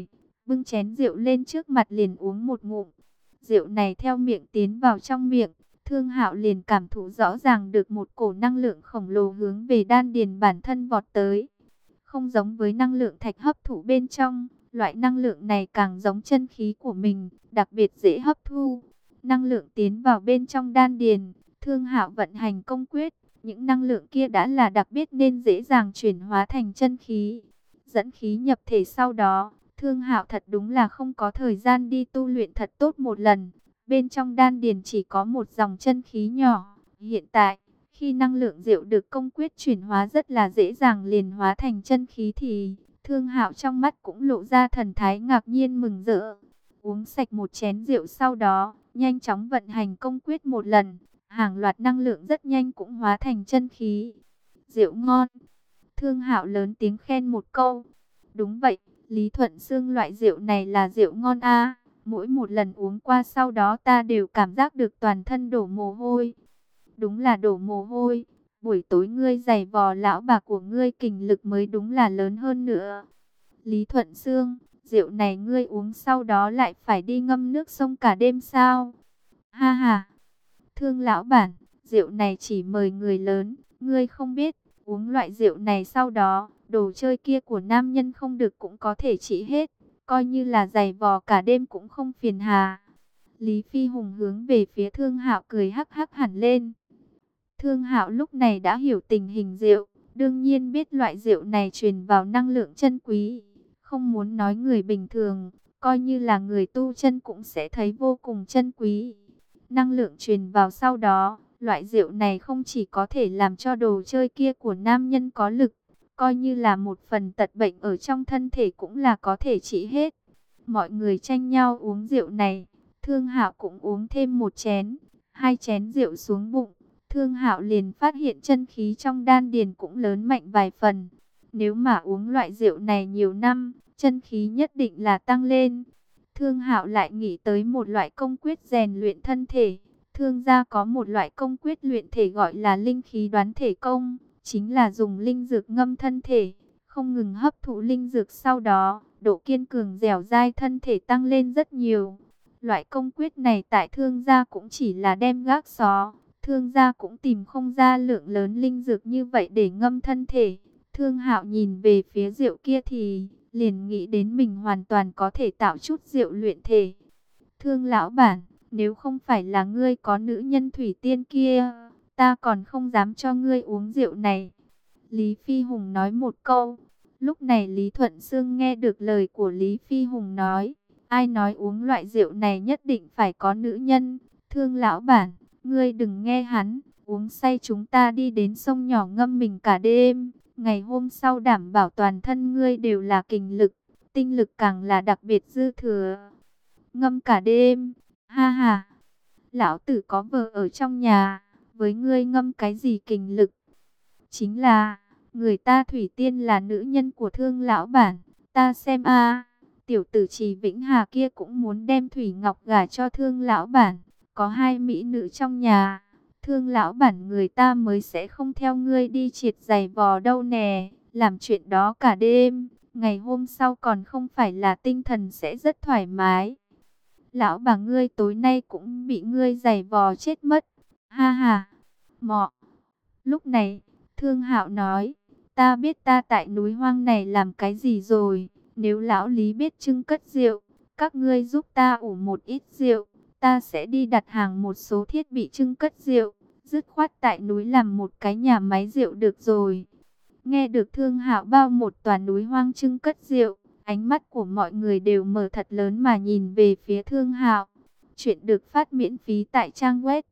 Speaker 1: bưng chén rượu lên trước mặt liền uống một ngụm. Rượu này theo miệng tiến vào trong miệng, Thương Hạo liền cảm thụ rõ ràng được một cổ năng lượng khổng lồ hướng về đan điền bản thân vọt tới. Không giống với năng lượng thạch hấp thụ bên trong, loại năng lượng này càng giống chân khí của mình, đặc biệt dễ hấp thu. Năng lượng tiến vào bên trong đan điền, Thương Hạo vận hành công quyết, những năng lượng kia đã là đặc biệt nên dễ dàng chuyển hóa thành chân khí. Dẫn khí nhập thể sau đó, Thương Hạo thật đúng là không có thời gian đi tu luyện thật tốt một lần. Bên trong đan điền chỉ có một dòng chân khí nhỏ. Hiện tại, khi năng lượng rượu được công quyết chuyển hóa rất là dễ dàng liền hóa thành chân khí thì Thương Hạo trong mắt cũng lộ ra thần thái ngạc nhiên mừng rỡ. Uống sạch một chén rượu sau đó, nhanh chóng vận hành công quyết một lần, hàng loạt năng lượng rất nhanh cũng hóa thành chân khí. Rượu ngon. Thương Hạo lớn tiếng khen một câu. Đúng vậy, Lý Thuận Xương, loại rượu này là rượu ngon a. Mỗi một lần uống qua sau đó ta đều cảm giác được toàn thân đổ mồ hôi. Đúng là đổ mồ hôi. Buổi tối ngươi giày vò lão bà của ngươi kình lực mới đúng là lớn hơn nữa. Lý Thuận Xương, rượu này ngươi uống sau đó lại phải đi ngâm nước sông cả đêm sao? Ha ha. Thương lão bản, rượu này chỉ mời người lớn, ngươi không biết, uống loại rượu này sau đó, đồ chơi kia của nam nhân không được cũng có thể trị hết, coi như là giày vò cả đêm cũng không phiền hà. Lý Phi Hùng hướng về phía Thương Hạo cười hắc hắc hẳn lên. Thương Hạo lúc này đã hiểu tình hình rượu, đương nhiên biết loại rượu này truyền vào năng lượng chân quý, không muốn nói người bình thường, coi như là người tu chân cũng sẽ thấy vô cùng chân quý. Năng lượng truyền vào sau đó, loại rượu này không chỉ có thể làm cho đồ chơi kia của nam nhân có lực, coi như là một phần tật bệnh ở trong thân thể cũng là có thể trị hết. Mọi người tranh nhau uống rượu này, Thương Hạo cũng uống thêm một chén, hai chén rượu xuống bụng, Thương Hạo liền phát hiện chân khí trong đan điền cũng lớn mạnh vài phần. Nếu mà uống loại rượu này nhiều năm, chân khí nhất định là tăng lên. Thương Hạo lại nghĩ tới một loại công quyết rèn luyện thân thể. Thương gia có một loại công quyết luyện thể gọi là linh khí đoán thể công, chính là dùng linh dược ngâm thân thể, không ngừng hấp thụ linh dược sau đó, độ kiên cường dẻo dai thân thể tăng lên rất nhiều. Loại công quyết này tại Thương gia cũng chỉ là đem gác xó, Thương gia cũng tìm không ra lượng lớn linh dược như vậy để ngâm thân thể. Thương Hạo nhìn về phía rượu kia thì liền nghĩ đến mình hoàn toàn có thể tạo chút rượu luyện thể. Thương lão bản, nếu không phải là ngươi có nữ nhân thủy tiên kia, ta còn không dám cho ngươi uống rượu này. Lý Phi Hùng nói một câu. Lúc này Lý Thuận Xương nghe được lời của Lý Phi Hùng nói. Ai nói uống loại rượu này nhất định phải có nữ nhân. Thương lão bản, ngươi đừng nghe hắn. Uống say chúng ta đi đến sông nhỏ ngâm mình cả đêm. Ngày hôm sau đảm bảo toàn thân ngươi đều là kình lực. Tinh lực càng là đặc biệt dư thừa. Ngâm cả đêm. Ha ha. Lão tử có vợ ở trong nhà. Với ngươi ngâm cái gì kình lực? Chính là người ta thủy tiên là nữ nhân của Thương lão bản. Ta xem a, tiểu tử Trì Vĩnh Hà kia cũng muốn đem Thủy Ngọc gả cho Thương lão bản. Có hai mỹ nữ trong nhà. Thương lão bản người ta mới sẽ không theo ngươi đi triệt giày vò đâu nè. Làm chuyện đó cả đêm, ngày hôm sau còn không phải là tinh thần sẽ rất thoải mái. Lão bà ngươi tối nay cũng bị ngươi giày vò chết mất. Ha ha. Mọ. Lúc này, Thương Hạo nói, ta biết ta tại núi hoang này làm cái gì rồi. Nếu lão Lý biết trưng cất rượu, các ngươi giúp ta ủ một ít rượu. Ta sẽ đi đặt hàng một số thiết bị trưng cất rượu. Dứt khoát tại núi làm một cái nhà máy rượu được rồi. Nghe được Thương Hạo bao một tòa núi hoang trưng cất rượu, ánh mắt của mọi người đều mở thật lớn mà nhìn về phía Thương Hạo. Chuyện được phát miễn phí tại trang web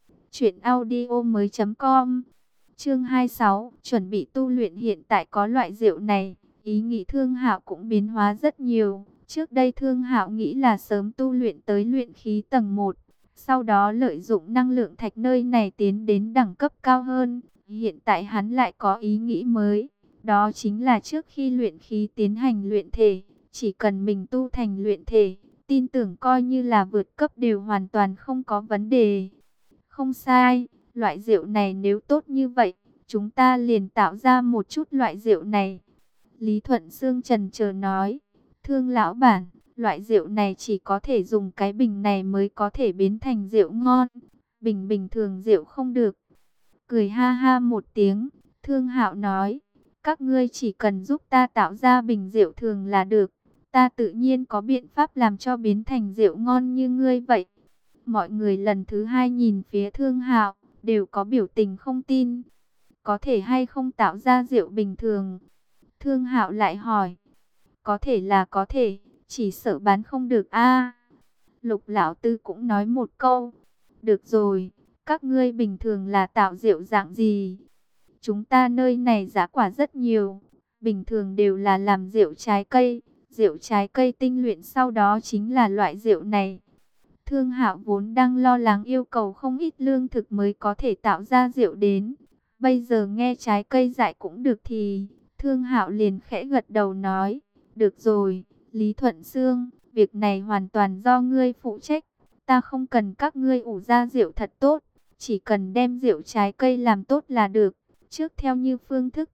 Speaker 1: truyệnaudiomoi.com. Chương 26, chuẩn bị tu luyện. Hiện tại có loại rượu này, ý nghĩ Thương Hạo cũng biến hóa rất nhiều. Trước đây Thương Hạo nghĩ là sớm tu luyện tới luyện khí tầng 1, sau đó lợi dụng năng lượng thạch nơi này tiến đến đẳng cấp cao hơn. Hiện tại hắn lại có ý nghĩ mới, đó chính là trước khi luyện khí tiến hành luyện thể, chỉ cần mình tu thành luyện thể, tin tưởng coi như là vượt cấp đều hoàn toàn không có vấn đề. Không sai, loại rượu này nếu tốt như vậy, chúng ta liền tạo ra một chút loại rượu này. Lý Thuận Xương chần chờ nói, Thương lão bản, Loại rượu này chỉ có thể dùng cái bình này mới có thể biến thành rượu ngon. Bình bình thường rượu không được. Cười ha ha một tiếng, Thương Hạo nói, các ngươi chỉ cần giúp ta tạo ra bình rượu thường là được. Ta tự nhiên có biện pháp làm cho biến thành rượu ngon như ngươi vậy. Mọi người lần thứ hai nhìn phía Thương Hạo, đều có biểu tình không tin. Có thể hay không tạo ra rượu bình thường? Thương Hạo lại hỏi. Có thể là có thể, chỉ sợ bán không được a. Lục Lão Tư cũng nói một câu. Được rồi, các ngươi bình thường là tạo rượu dạng gì? Chúng ta nơi này giá quả rất nhiều, bình thường đều là làm rượu trái cây tinh luyện sau đó chính là loại rượu này. Thương Hạo vốn đang lo lắng yêu cầu không ít lương thực mới có thể tạo ra rượu đến. Bây giờ nghe trái cây dại cũng được thì, Thương Hạo liền khẽ gật đầu nói, được rồi, Lý Thuận Xương, việc này hoàn toàn do ngươi phụ trách. Ta không cần các ngươi ủ ra rượu thật tốt, chỉ cần đem rượu trái cây làm tốt là được, trước theo như phương thức.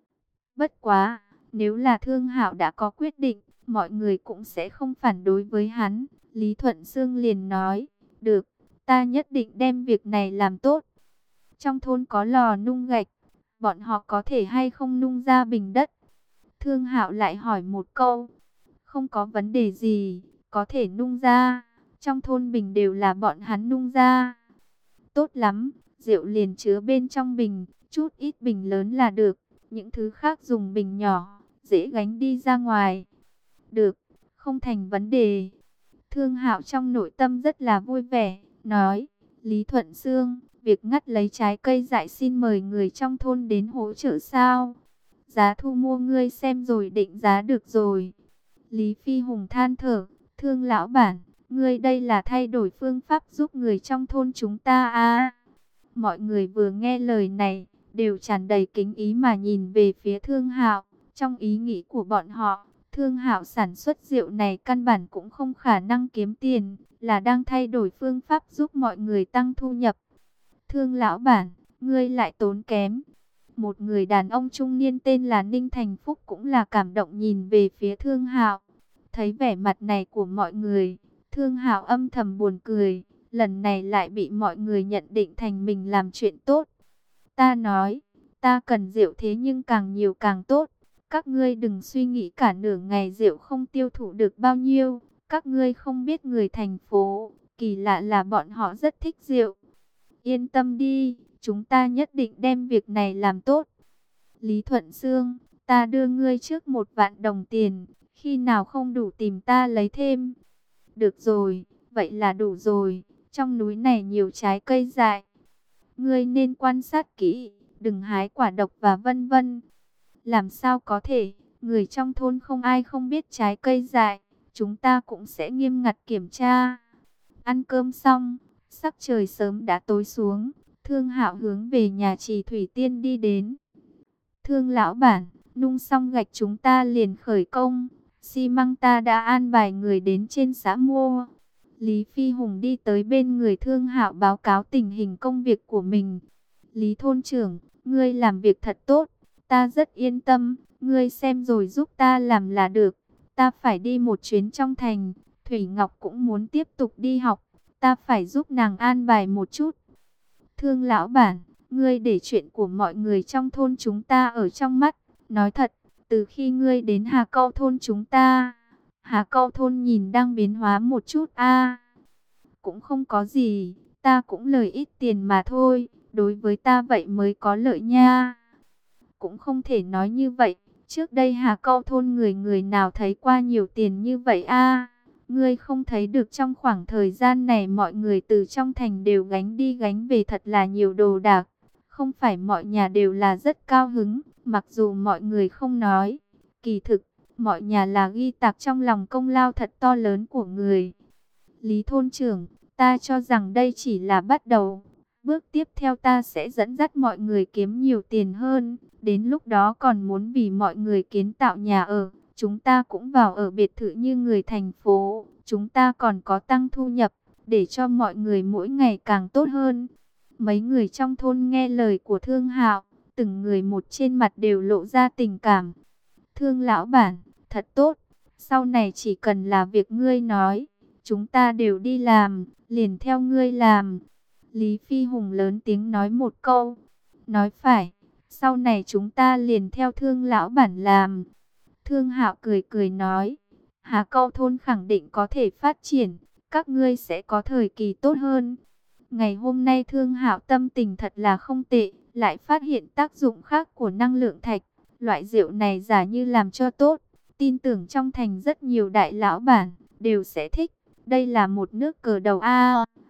Speaker 1: Bất quá, nếu là Thương Hạo đã có quyết định, mọi người cũng sẽ không phản đối với hắn. Lý Thuận Xương liền nói, được, ta nhất định đem việc này làm tốt. Trong thôn có lò nung gạch, bọn họ có thể hay không nung ra bình đất? Thương Hạo lại hỏi một câu, không có vấn đề gì, có thể nung ra. Trong thôn bình đều là bọn hắn nung ra. Tốt lắm, rượu liền chứa bên trong bình, chút ít bình lớn là được. Những thứ khác dùng bình nhỏ, dễ gánh đi ra ngoài. Được, không thành vấn đề. Thương Hạo trong nội tâm rất là vui vẻ, nói, Lý Thuận Xương, việc ngắt lấy trái cây dại xin mời người trong thôn đến hỗ trợ sao? Giá thu mua ngươi xem rồi định giá được rồi. Lý Phi Hùng than thở, Thương lão bản, ngươi đây là thay đổi phương pháp giúp người trong thôn chúng ta à? Mọi người vừa nghe lời này, đều tràn đầy kính ý mà nhìn về phía Thương Hạo. Trong ý nghĩ của bọn họ, Thương Hạo sản xuất rượu này căn bản cũng không khả năng kiếm tiền, là đang thay đổi phương pháp giúp mọi người tăng thu nhập. Thương lão bản, ngươi lại tốn kém. Một người đàn ông trung niên tên là Ninh Thành Phúc cũng là cảm động nhìn về phía Thương Hạo. Thấy vẻ mặt này của mọi người, Thương Hạo âm thầm buồn cười, lần này lại bị mọi người nhận định thành mình làm chuyện tốt. Ta nói, ta cần rượu thế nhưng càng nhiều càng tốt. Các ngươi đừng suy nghĩ cả nửa ngày rượu không tiêu thụ được bao nhiêu. Các ngươi không biết người thành phố, kỳ lạ là bọn họ rất thích rượu. Yên tâm đi, chúng ta nhất định đem việc này làm tốt. Lý Thuận Xương, ta đưa ngươi trước 1.000.000 đồng tiền, khi nào không đủ tìm ta lấy thêm. Được rồi, vậy là đủ rồi, trong núi này nhiều trái cây dại. Ngươi nên quan sát kỹ, đừng hái quả độc và vân vân. Làm sao có thể, người trong thôn không ai không biết trái cây dại, chúng ta cũng sẽ nghiêm ngặt kiểm tra. Ăn cơm xong, sắc trời sớm đã tối xuống, Thương Hạo hướng về nhà Trì Thủy Tiên đi đến. Thương lão bản, nung xong gạch chúng ta liền khởi công, xi măng ta đã an bài người đến trên xã mua. Lý Phi Hùng đi tới bên người Thương Hạo báo cáo tình hình công việc của mình. Lý thôn trưởng, ngươi làm việc thật tốt, ta rất yên tâm, ngươi xem rồi giúp ta làm là được. Ta phải đi một chuyến trong thành, Thủy Ngọc cũng muốn tiếp tục đi học, ta phải giúp nàng an bài một chút. Thương lão bản, ngươi để chuyện của mọi người trong thôn chúng ta ở trong mắt. Nói thật, từ khi ngươi đến Hà Câu thôn chúng ta, Hà Câu thôn nhìn đang biến hóa một chút a. Cũng không có gì, ta cũng lời ít tiền mà thôi, đối với ta vậy mới có lợi nha. Cũng không thể nói như vậy, trước đây Hà Câu thôn người người nào thấy qua nhiều tiền như vậy a. Ngươi không thấy được trong khoảng thời gian này mọi người từ trong thành đều gánh đi gánh về thật là nhiều đồ đạc. Không phải mọi nhà đều là rất cao hứng, mặc dù mọi người không nói. Kỳ thực, mọi nhà là ghi tạc trong lòng công lao thật to lớn của người. Lý thôn trưởng, ta cho rằng đây chỉ là bắt đầu. Bước tiếp theo ta sẽ dẫn dắt mọi người kiếm nhiều tiền hơn. Đến lúc đó còn muốn vì mọi người kiến tạo nhà ở. Chúng ta cũng vào ở biệt thự như người thành phố. Chúng ta còn có tăng thu nhập, để cho mọi người mỗi ngày càng tốt hơn. Mấy người trong thôn nghe lời của Thương Hạo, từng người một trên mặt đều lộ ra tình cảm. Thương lão bản, thật tốt, Sau này chỉ cần là việc ngươi nói, chúng ta đều đi làm, liền theo ngươi làm. Lý Phi Hùng lớn tiếng nói một câu. Nói phải, sau này chúng ta liền theo Thương lão bản làm. Thương Hạo cười cười nói, Hà Câu thôn khẳng định có thể phát triển, các ngươi sẽ có thời kỳ tốt hơn. Ngày hôm nay Thương Hạo tâm tình thật là không tệ, lại phát hiện tác dụng khác của năng lượng thạch. Loại rượu này giả như làm cho tốt, tin tưởng trong thành rất nhiều đại lão bản đều sẽ thích. Đây là một nước cờ đầu A.